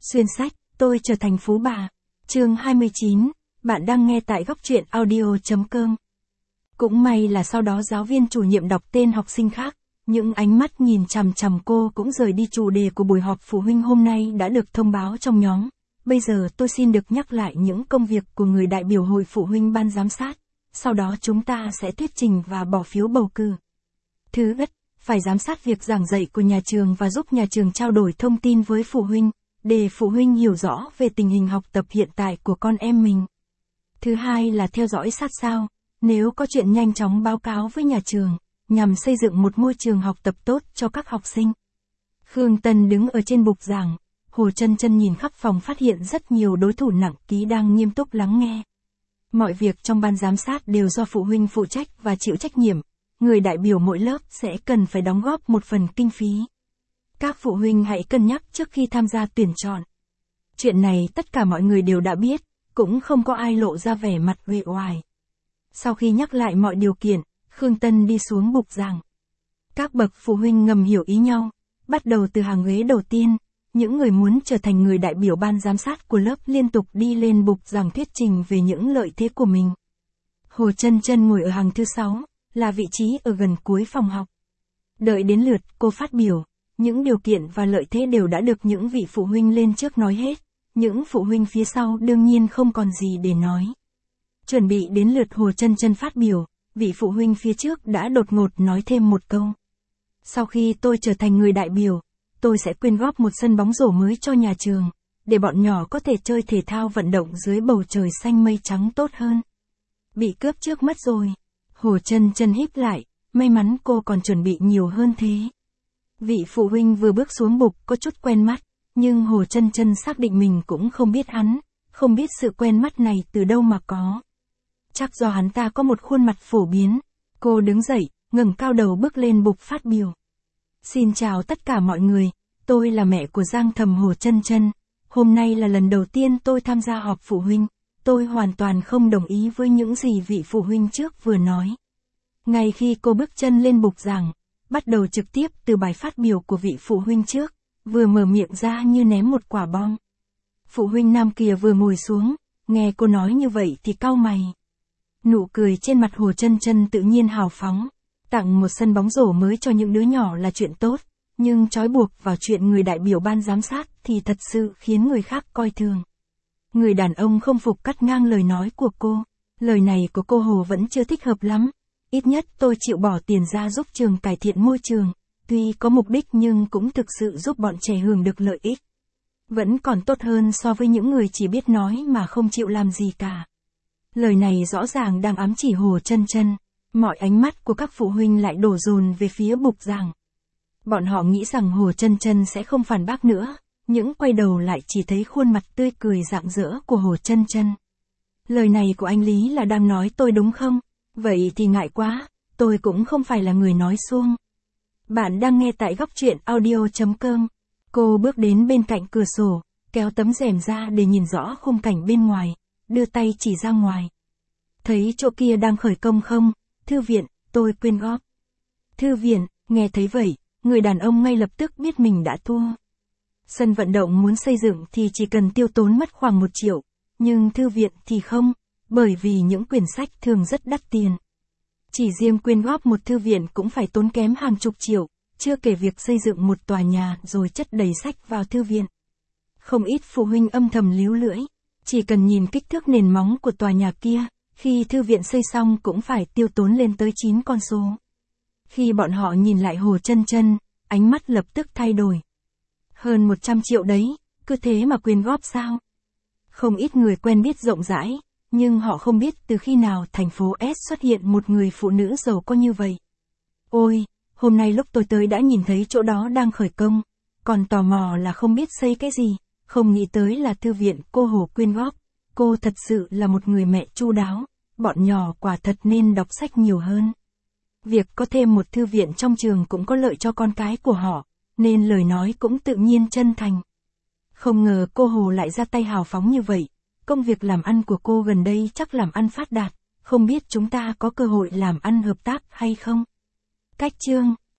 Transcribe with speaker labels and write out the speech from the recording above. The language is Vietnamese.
Speaker 1: Xuyên sách, tôi trở thành phú bà. Chương 29, bạn đang nghe tại góc truyện audio.com. Cũng may là sau đó giáo viên chủ nhiệm đọc tên học sinh khác, những ánh mắt nhìn chằm chằm cô cũng rời đi. Chủ đề của buổi họp phụ huynh hôm nay đã được thông báo trong nhóm. Bây giờ tôi xin được nhắc lại những công việc của người đại biểu hội phụ huynh ban giám sát. Sau đó chúng ta sẽ thuyết trình và bỏ phiếu bầu cử. Thứ nhất, phải giám sát việc giảng dạy của nhà trường và giúp nhà trường trao đổi thông tin với phụ huynh, để phụ huynh hiểu rõ về tình hình học tập hiện tại của con em mình. Thứ hai là theo dõi sát sao, nếu có chuyện nhanh chóng báo cáo với nhà trường, nhằm xây dựng một môi trường học tập tốt cho các học sinh. Khương Tân đứng ở trên bục giảng, Hồ Chân Chân nhìn khắp phòng phát hiện rất nhiều đối thủ nặng ký đang nghiêm túc lắng nghe. Mọi việc trong ban giám sát đều do phụ huynh phụ trách và chịu trách nhiệm, người đại biểu mỗi lớp sẽ cần phải đóng góp một phần kinh phí. Các phụ huynh hãy cân nhắc trước khi tham gia tuyển chọn. Chuyện này tất cả mọi người đều đã biết, cũng không có ai lộ ra vẻ mặt uể oải. Sau khi nhắc lại mọi điều kiện, Khương Tân đi xuống bục giảng. Các bậc phụ huynh ngầm hiểu ý nhau, bắt đầu từ hàng ghế đầu tiên, những người muốn trở thành người đại biểu ban giám sát của lớp liên tục đi lên bục giảng thuyết trình về những lợi thế của mình. Hồ Chân Chân ngồi ở hàng thứ 6, là vị trí ở gần cuối phòng học. Đợi đến lượt cô phát biểu, những điều kiện và lợi thế đều đã được những vị phụ huynh lên trước nói hết, những phụ huynh phía sau đương nhiên không còn gì để nói. Chuẩn bị đến lượt Hồ Chân Chân phát biểu, vị phụ huynh phía trước đã đột ngột nói thêm một câu. Sau khi tôi trở thành người đại biểu, tôi sẽ quyên góp một sân bóng rổ mới cho nhà trường, để bọn nhỏ có thể chơi thể thao vận động dưới bầu trời xanh mây trắng tốt hơn. Bị cướp trước mất rồi. Hồ Chân Chân híp lại, may mắn cô còn chuẩn bị nhiều hơn thế. Vị phụ huynh vừa bước xuống bục có chút quen mắt, nhưng Hồ Chân Chân xác định mình cũng không biết hắn, không biết sự quen mắt này từ đâu mà có. Chắc do hắn ta có một khuôn mặt phổ biến. Cô đứng dậy, ngẩng cao đầu bước lên bục phát biểu. Xin chào tất cả mọi người, tôi là mẹ của Giang Thầm Hồ Chân Chân. Hôm nay là lần đầu tiên tôi tham gia họp phụ huynh. Tôi hoàn toàn không đồng ý với những gì vị phụ huynh trước vừa nói. Ngay khi cô bước chân lên bục giảng, bắt đầu trực tiếp từ bài phát biểu của vị phụ huynh trước, vừa mở miệng ra như ném một quả bom. Phụ huynh nam kia vừa ngồi xuống, nghe cô nói như vậy thì cau mày. Nụ cười trên mặt Hồ Chân Chân tự nhiên hào phóng. Tặng một sân bóng rổ mới cho những đứa nhỏ là chuyện tốt, nhưng trói buộc vào chuyện người đại biểu ban giám sát thì thật sự khiến người khác coi thường. Người đàn ông không phục cắt ngang lời nói của cô. Lời này của cô Hồ vẫn chưa thích hợp lắm. Ít nhất tôi chịu bỏ tiền ra giúp trường cải thiện môi trường, tuy có mục đích nhưng cũng thực sự giúp bọn trẻ hưởng được lợi ích. Vẫn còn tốt hơn so với những người chỉ biết nói mà không chịu làm gì cả. Lời này rõ ràng đang ám chỉ Hồ Chân Chân. Mọi ánh mắt của các phụ huynh lại đổ dồn về phía bục giảng. Bọn họ nghĩ rằng Hồ Chân Chân sẽ không phản bác nữa, những quay đầu lại chỉ thấy khuôn mặt tươi cười rạng rỡ của Hồ Chân Chân. Lời này của anh Lý là đang nói tôi đúng không? Vậy thì ngại quá, tôi cũng không phải là người nói suông. Bạn đang nghe tại góc truyện audio.com. Cô bước đến bên cạnh cửa sổ, kéo tấm rèm ra để nhìn rõ khung cảnh bên ngoài, đưa tay chỉ ra ngoài. Thấy chỗ kia đang khởi công không? Thư viện, tôi quyên góp. Thư viện, nghe thấy vậy, người đàn ông ngay lập tức biết mình đã thua. Sân vận động muốn xây dựng thì chỉ cần tiêu tốn mất khoảng 1 triệu, nhưng thư viện thì không, bởi vì những quyển sách thường rất đắt tiền. Chỉ riêng quyên góp một thư viện cũng phải tốn kém hàng chục triệu, chưa kể việc xây dựng một tòa nhà rồi chất đầy sách vào thư viện. Không ít phụ huynh âm thầm líu lưỡi, chỉ cần nhìn kích thước nền móng của tòa nhà kia, khi thư viện xây xong cũng phải tiêu tốn lên tới 9 con số. Khi bọn họ nhìn lại Hồ Chân Chân, ánh mắt lập tức thay đổi. Hơn 100 triệu đấy, cứ thế mà quyên góp sao? Không ít người quen biết rộng rãi, nhưng họ không biết từ khi nào thành phố S xuất hiện một người phụ nữ giàu có như vậy. Ôi, hôm nay lúc tôi tới đã nhìn thấy chỗ đó đang khởi công, còn tò mò là không biết xây cái gì, không nghĩ tới là thư viện cô Hồ quyên góp. Cô thật sự là một người mẹ chu đáo, bọn nhỏ quả thật nên đọc sách nhiều hơn. Việc có thêm một thư viện trong trường cũng có lợi cho con cái của họ, nên lời nói cũng tự nhiên chân thành. Không ngờ cô Hồ lại ra tay hào phóng như vậy, công việc làm ăn của cô gần đây chắc làm ăn phát đạt, không biết chúng ta có cơ hội làm ăn hợp tác hay không? Cách chương